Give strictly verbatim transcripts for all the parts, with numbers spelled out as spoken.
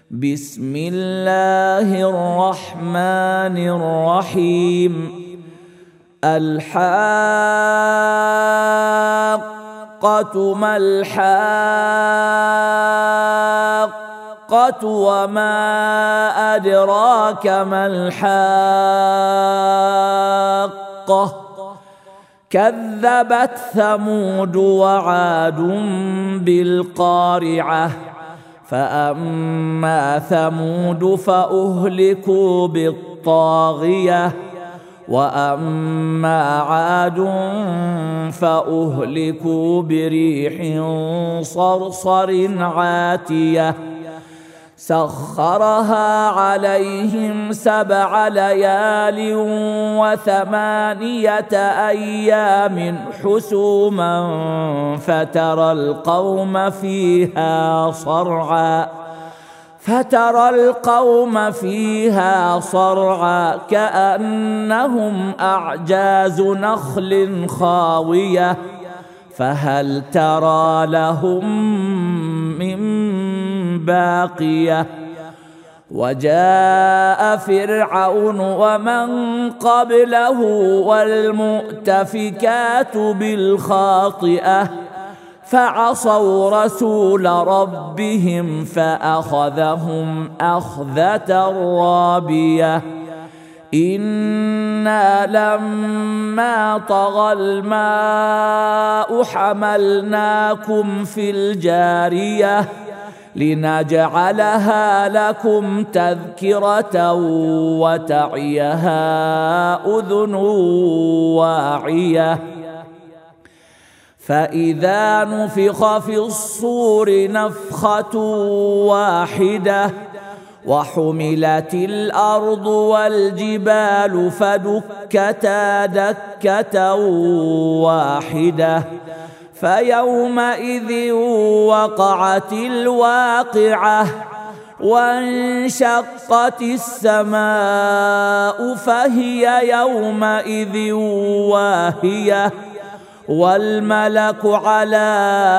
بسم الله الرحمن الرحيم. الحاقة ما الحاقة وما أدراك ما الحاقة كذبت ثمود وعاد بالقارعة فأما ثمود فأهلكوا بالطاغية وأما عاد فأهلكوا بريح صرصر عاتية سخرها عليهم سبع ليال وثمانية أيام حسوما فترى القوم فيها صرعا فترى القوم فيها صرعا كأنهم أعجاز نخل خاوية فهل ترى لهم من باقية. وجاء فرعون ومن قبله والمؤتفكات بالخاطئة فعصوا رسول ربهم فأخذهم أخذة رابية. إنا لما طغى الماء حملناكم في الجارية لنجعلها لكم تذكرة وتعيها أذن واعية. فإذا نفخ في الصور نفخة واحدة وحملت الأرض والجبال فدكتا دكة واحدة فيومئذ وقعت الواقعة وانشقت السماء فهي يومئذ واهية والملك على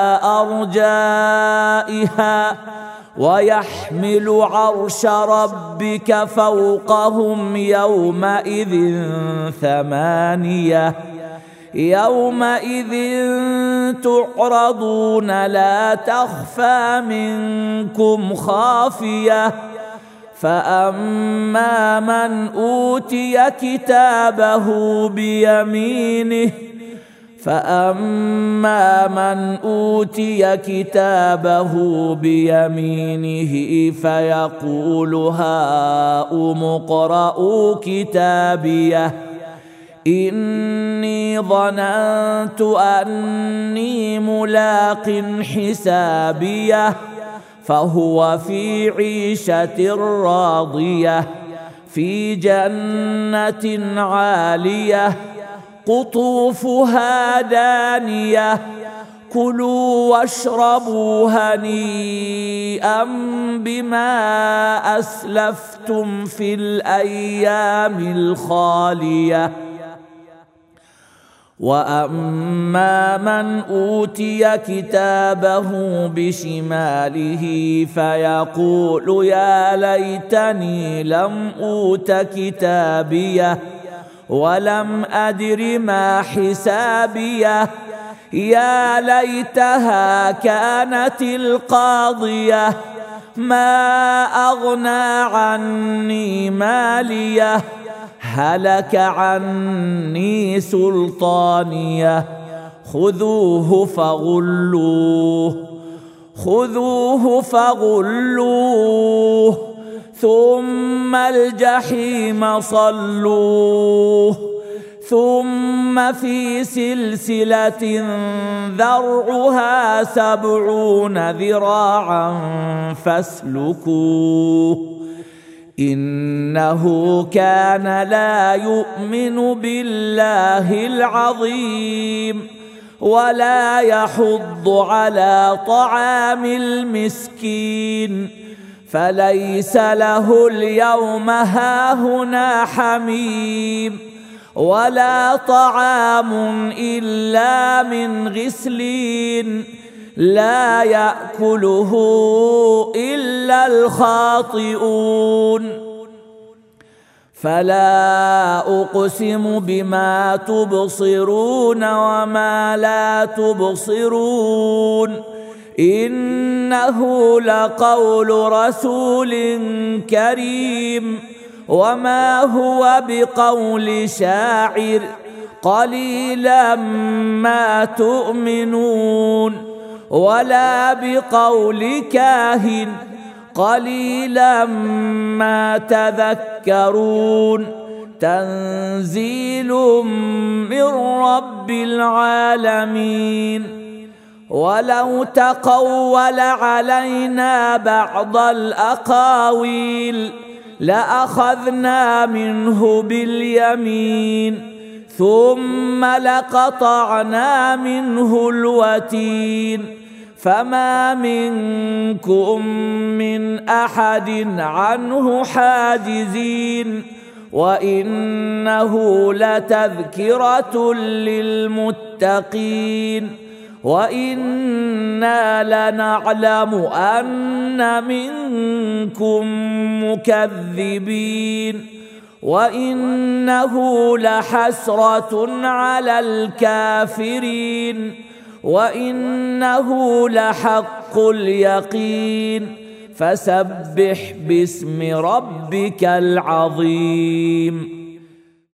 أرجائها ويحمل عرش ربك فوقهم يومئذ ثمانية يومئذ تعرضون لا تخفى منكم خافية. فأما من أوتي كتابه بيمينه فأما من أوتي كتابه بيمينه فيقول هاؤم اقرءوا كتابيه إني ظننت أني ملاق حسابيه فهو في عيشة راضية في جنة عالية قطوفها دانية كلوا واشربوا هنيئا بما أسلفتم في الأيام الخالية. وأما من أوتي كتابه بشماله فيقول يا ليتني لم أوت كتابيه ولم أدر ما حسابيه يا ليتها كانت القاضية ما أغنى عني ماليه هلك عني سلطانيه خذوه فغلوه خذوه فغلوه ثم الجحيم صلوه ثم في سلسلة ذرعها سبعون ذراعا فاسلكوه إنه كان لا يؤمن بالله العظيم ولا يحض على طعام المسكين فليس له اليوم هاهنا حميم ولا طعام إلا من غسلين لا يأكله إلا الخاطئون. فلا أقسم بما تبصرون وما لا تبصرون إنه لقول رسول كريم وما هو بقول شاعر قليلا ما تؤمنون ولا بقول كاهن قليلا ما تذكرون تنزيل من رب العالمين. ولو تقول علينا بعض الأقاويل لأخذنا منه باليمين ثم لقطعنا منه الوتين فما منكم من أحد عنه حاجزين وإنه لتذكرة للمتقين وإنا لنعلم أن منكم مكذبين وإنه لحسرة على الكافرين وإنه لحق اليقين فسبح باسم ربك العظيم.